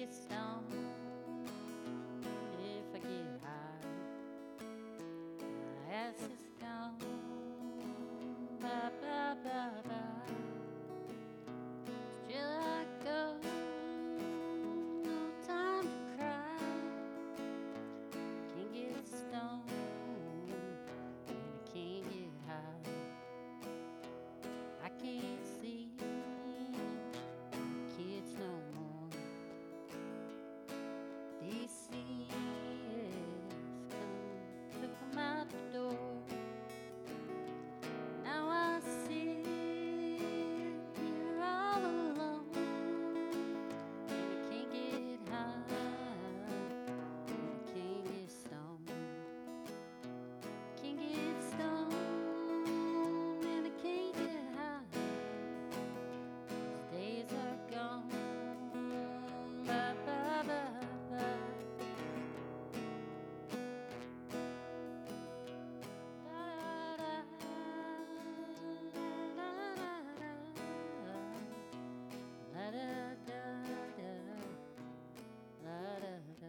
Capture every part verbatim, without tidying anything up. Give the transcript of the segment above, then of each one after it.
get stoned. If I get high, my ass is gone. Bye, bye, bye, bye. Still I go, no time to cry. Can't get stoned, and I can't get high. I can't see kids no more. They see us come, took them out the door. Now I sit here all alone, and I can't get high, and I can't get stoned. Can't get stoned, and I can't get high. These days are gone. Bye, bye, bye, bye. La da da da, la da da.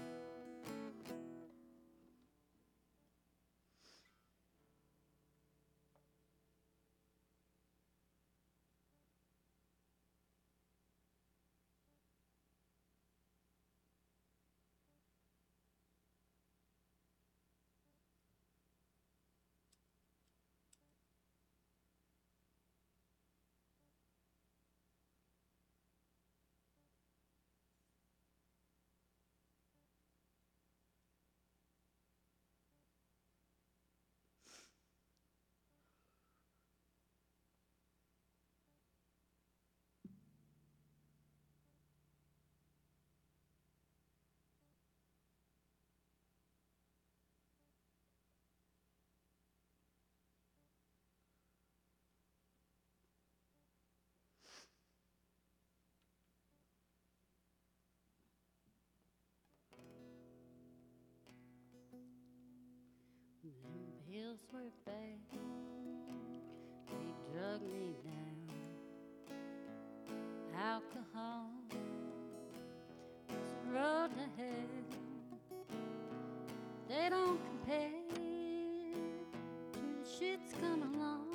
Them pills were bad, they drug me down. Alcohol was the road to hell. They don't compare to the shits come along.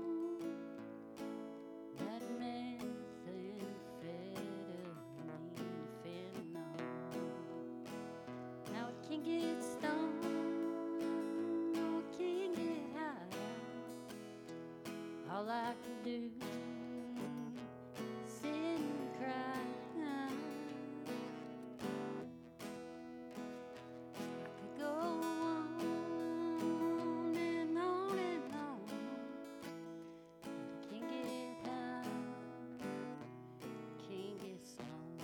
That methamphetamine, fentanyl. Now I can't get stoned, no, I can't get high. All I can do is sit and cry. I could go on and on and on, but I can't get high, can't get stoned.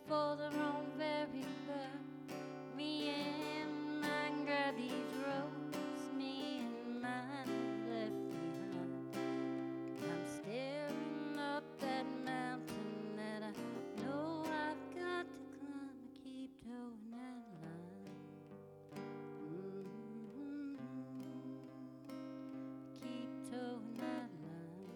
for their own very birth. Me and mine grab these ropes, me and mine left behind. I'm staring up that mountain that I know I've got to climb. I keep towing that line. Mm-hmm. Keep towing that line.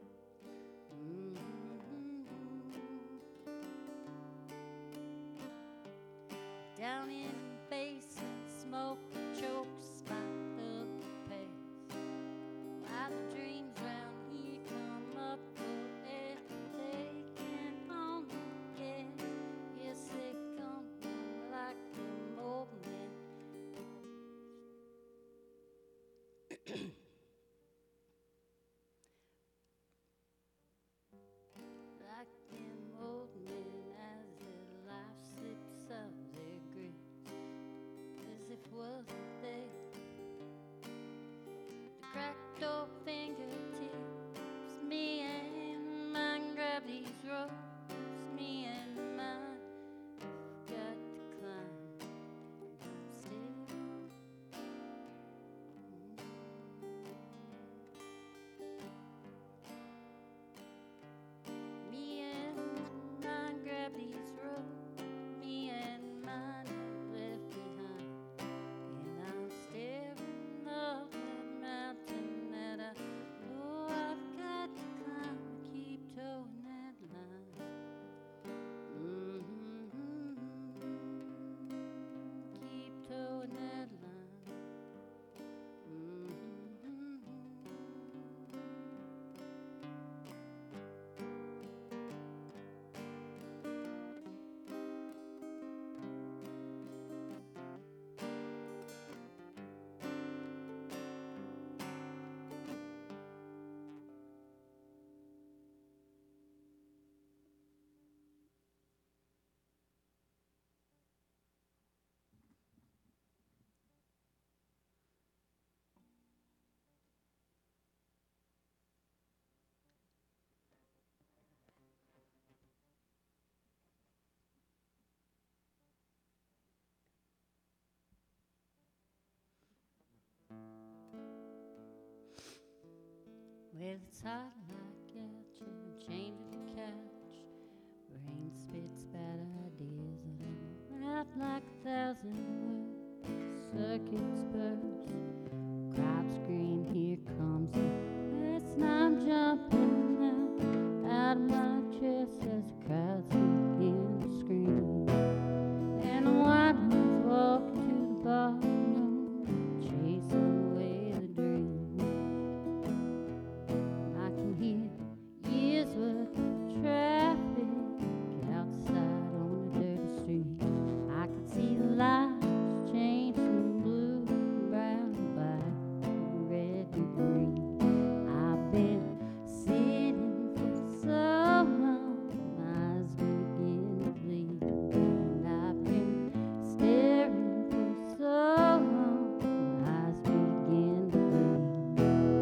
Down in the basin, smoke chokes my up the pace. While the dreams round here come up for air, they can't on the gas. Yes, they come like them old men. Like them old men as their life slips out their graves, as if wasn't there. The cracked old fingertips, me and mine grab these ropes, me and mine got to climb. I'm still me and mine grab these ropes, me and mine left behind. And I'm staring up that mountain that I know I've got to climb. Keep towing that line. Mm-hmm. Keep towing that line. Mm-hmm. Well, it's hot like out, you're changing the couch. Brain spits bad ideas and I'm out like a thousand words. Circuits burst, crowd scream, here comes the rest. I'm jumping out, out of my chest as the crowds begin to scream. And the wine was walking to the bar, chasing away the dream. I can hear years worth of traffic outside on the dirty street. I can see the lights change from blue, brown, black, red to green. I've been sitting for so long, my eyes begin to bleed. And I've been staring for so long, my eyes begin to bleed.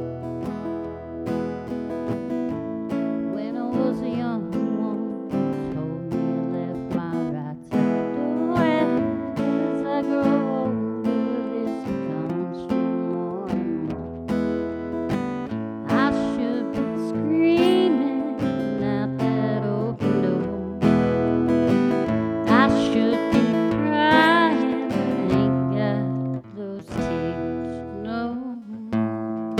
When I was a young woman, told me I left my right side away. As I grow older, this comes true more and more. I should be screaming out that open door. I should be crying, but ain't got those tears no more.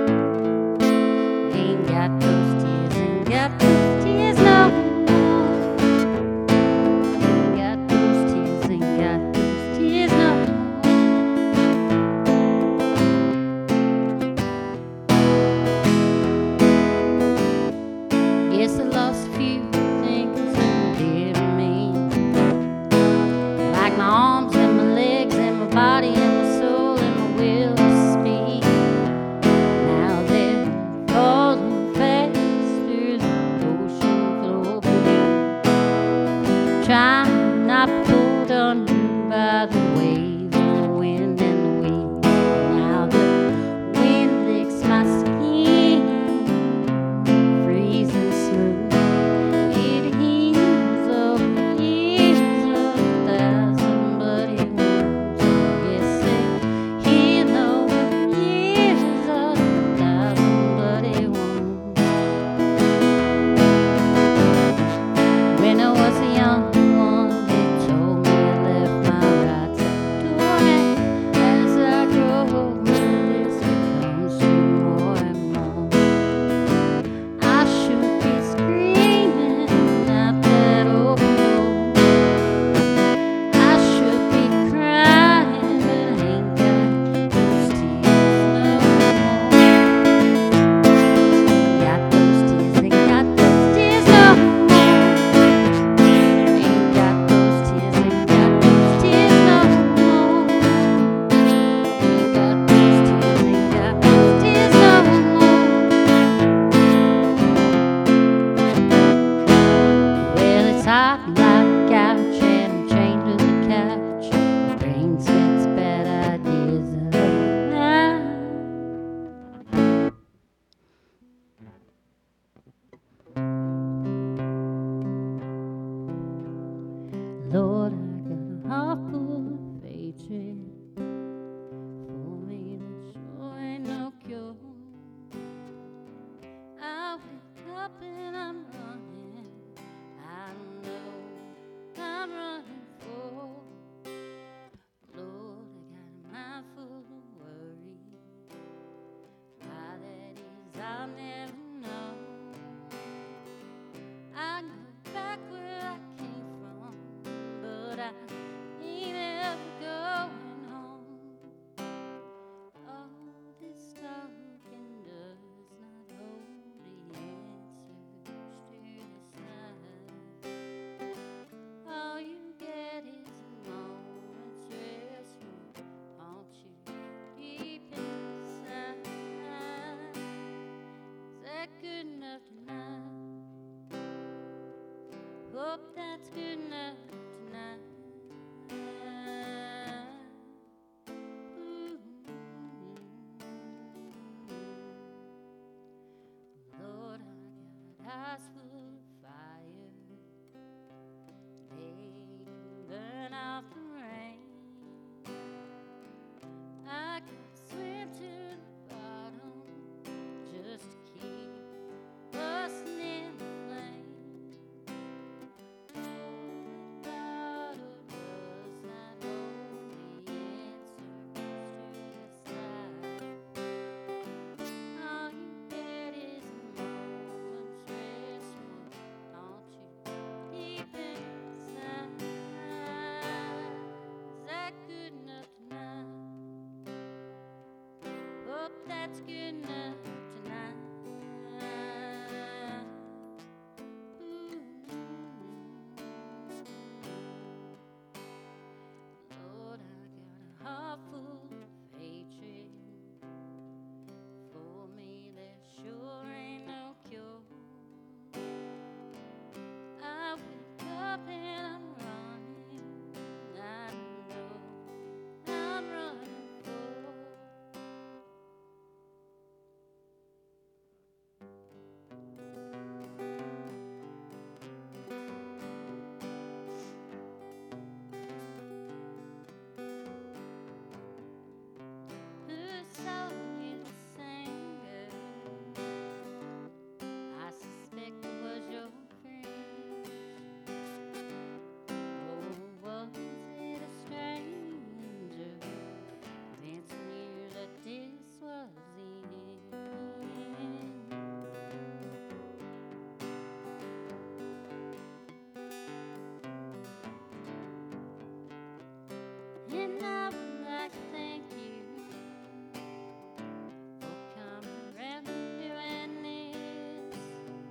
Ain't got those tears, ain't got those tears no more. Ain't got those tears, ain't got those tears no more. Yes, I lost a few things and they did remain. Like my arms and my legs and my body and my soul and my will to speak. Now they're falling fast through the ocean floor beneath. Trying not to pulled under by the waves and the wind and the weed. Now the wind licks my skin, freezing smooth. It heals over years. Lord, I got a heart full of hatred for me that sure ain't no cure. I wake up and I'm running. I know I'm running for. Lord, I got a mind full of worry. Why that is, I'll never know. I go back where I came from, but I ain't ever going home. All this talking does not hold the answers to this life. All you get is a moment's rest from haunt you deep inside. Is that good enough tonight? Hope that's good enough tonight. Ooh. Lord, I got eyes full of fire. They can burn out the rain. I could swim to the bottom just to keep busting in the flame. Oh, the bottle does not hold the answers to this life. All you get is a moment's rest from haunt you deep inside. Is that good enough tonight? Hope that's good enough tonight. Ooh. Lord, I got a heart full of hatred for me. There sure ain't no cure. I wake up and I'm running. I know I'm running for. Who's only the same girl? I suspect it was your friend. Or was it a stranger convincing you that this was the end? And I would like to thank you for coming around and doing this.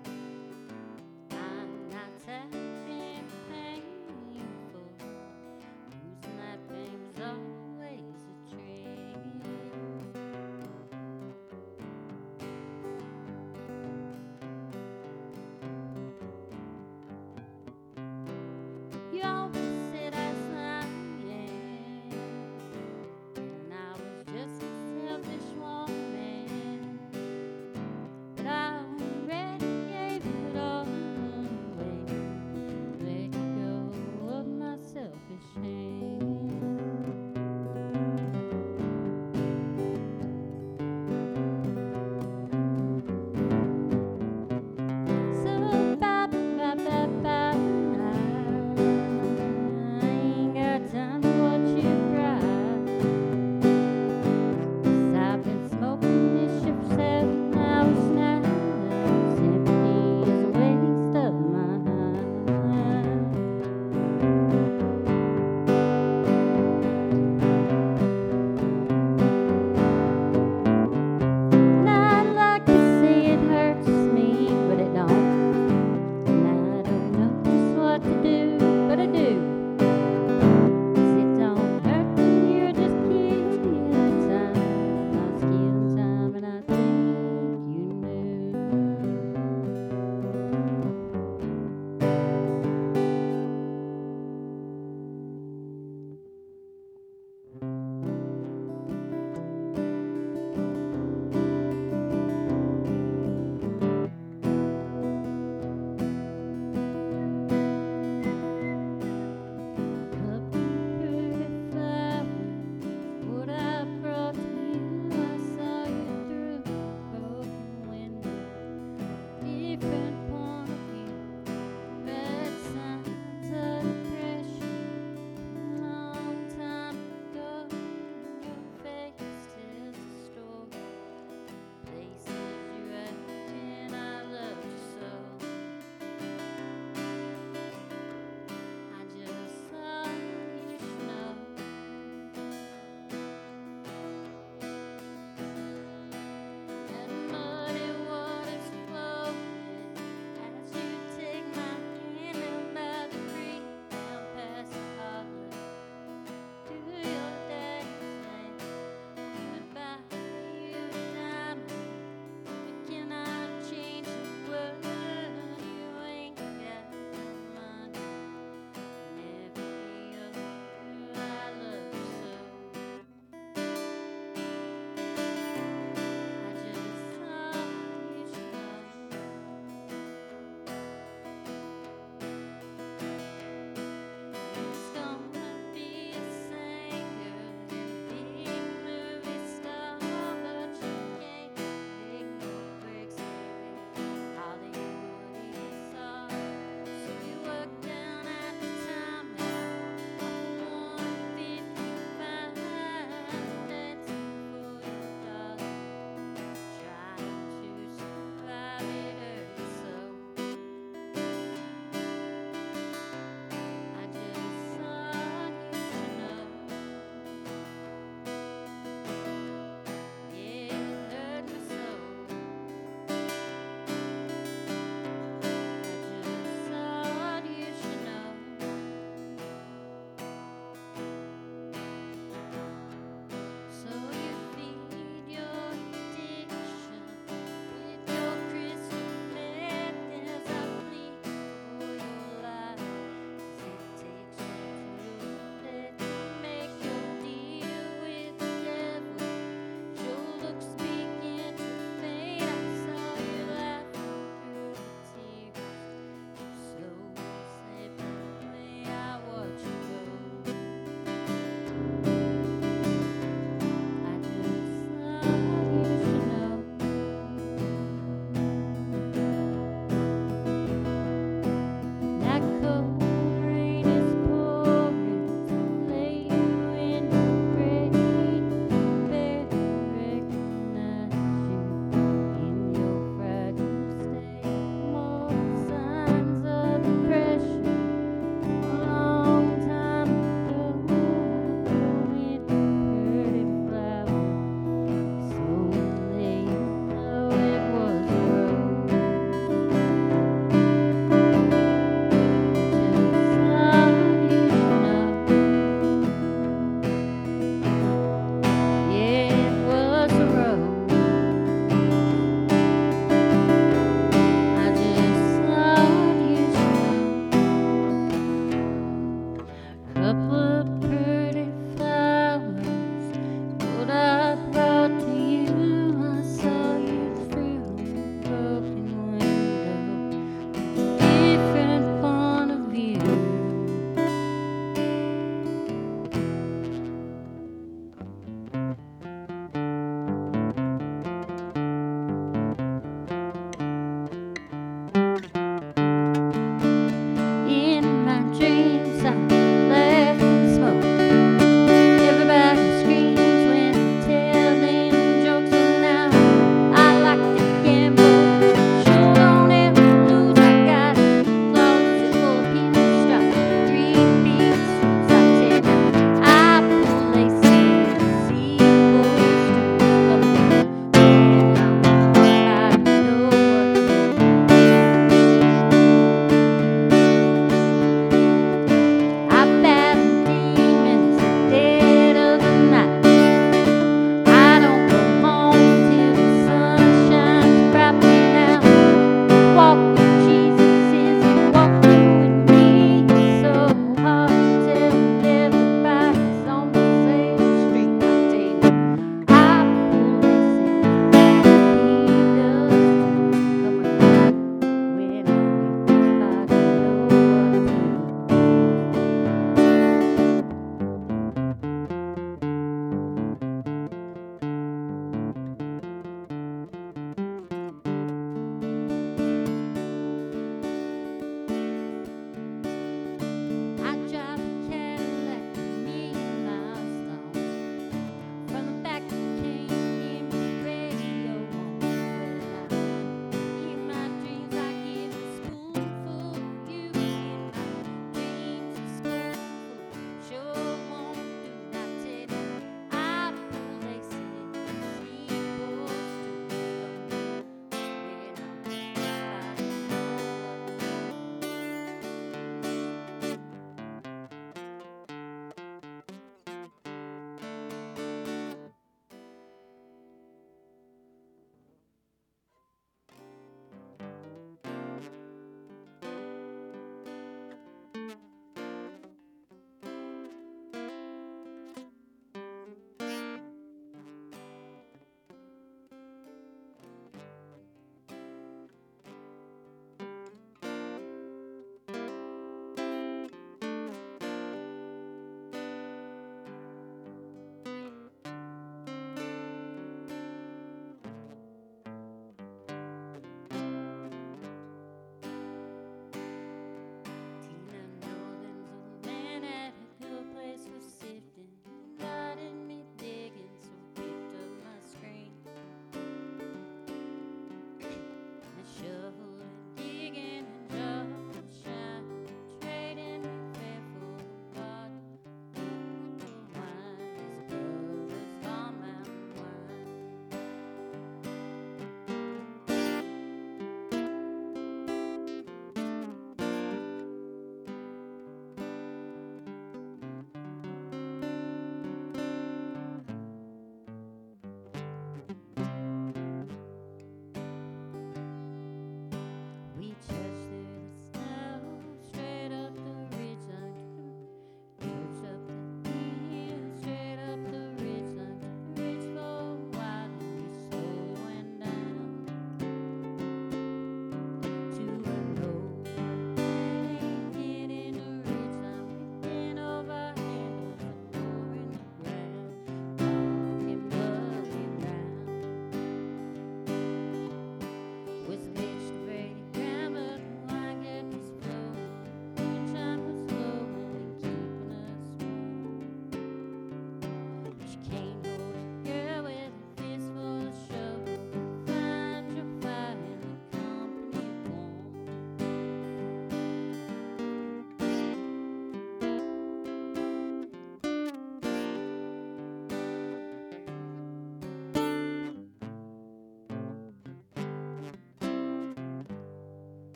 I'm not having painful. Losing that pain was always a trick. You always said I was lying.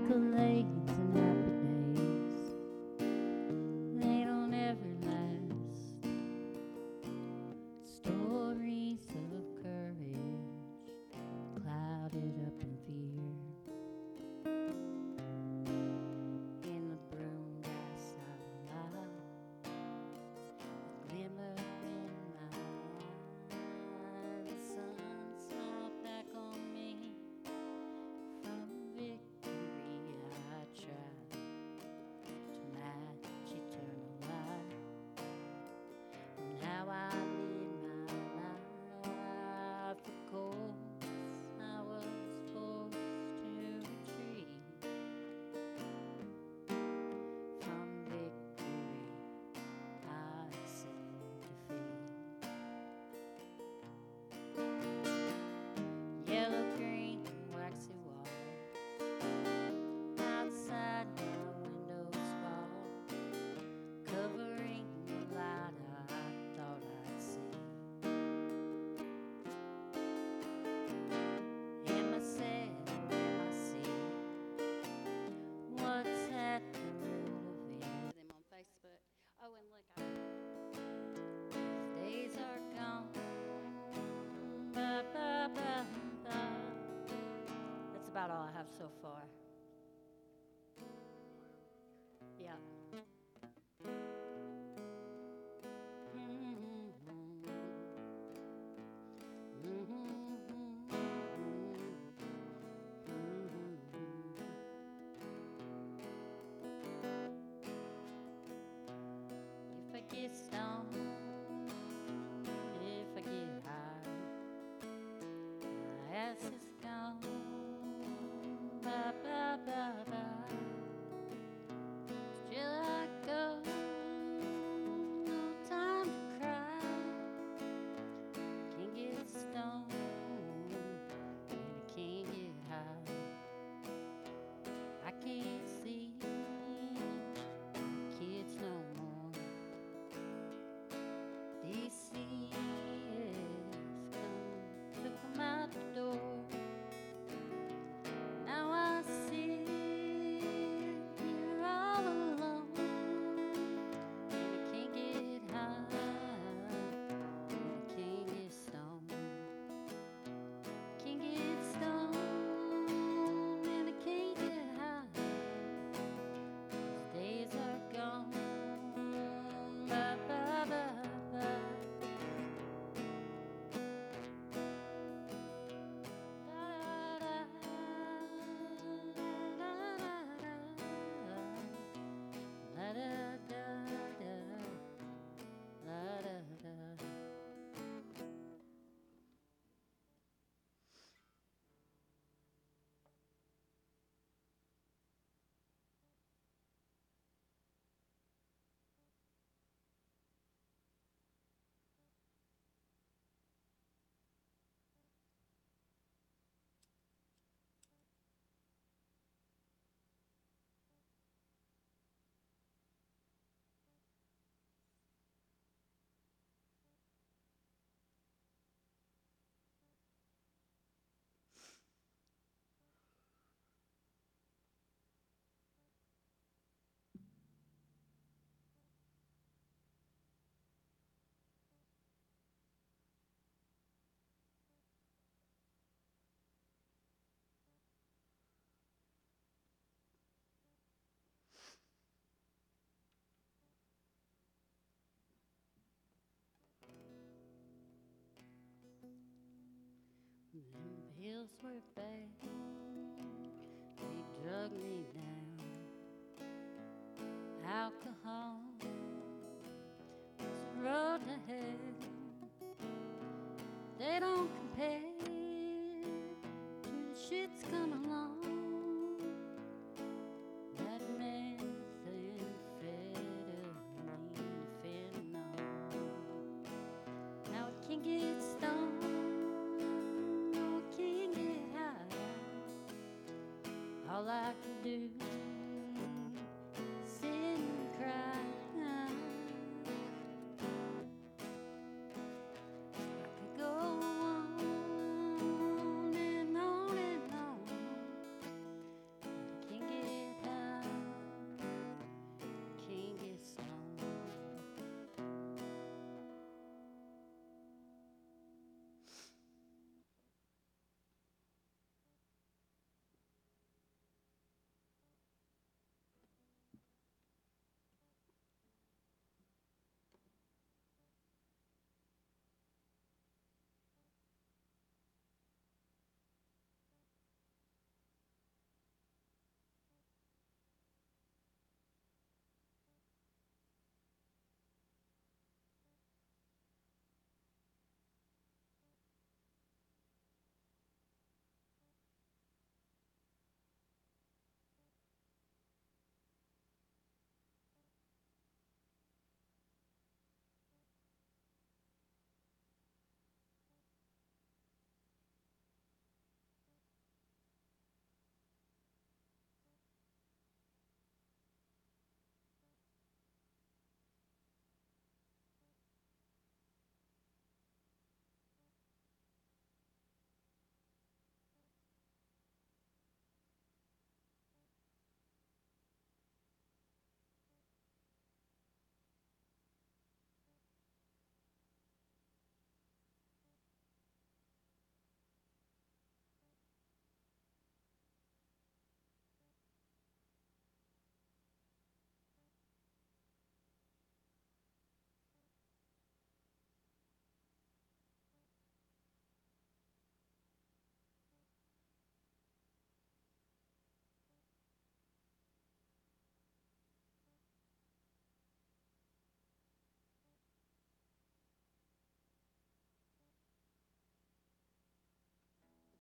accolades and happy days, they don't ever last. Stories of courage clouded up in fear. In the broom grass I lie, a glimmer in my eye. The sun smiled back on me. From victory I tried to match eternal light. And how I lead my life, of course I was forced to retreat. From victory I accept defeat. Yellow, green, waxy walls outside my windows fall, covering the light I thought I'd see. Am I sad or am I sick? What's at the root of it? Them on Facebook. Oh, and look, I, these days are gone. Ba, ba, ba, ba. That's about all I have so far. Yeah. If I get stoned, if I get high, my ass is gone. Ba, ba, ba, ba. Still I go, no time to cry. Can't get stoned, and I can't get high. I can't see kids no more. D C has come, took 'em out the door. Now I sit here all alone, and I can't get high, and I can't get stoned. Can't get stoned, and I can't get high. Those days are gone. Ba, ba, ba, ba. Da, da, da, da, da, da. La, da, da, da. La, da, da. Them pills were bad, they drug me down. Alcohol was the road to hell. They don't compare to the shit's come along. That methamphetamine, fentanyl. Now I can't get stoned, no, I can't get high. All I can do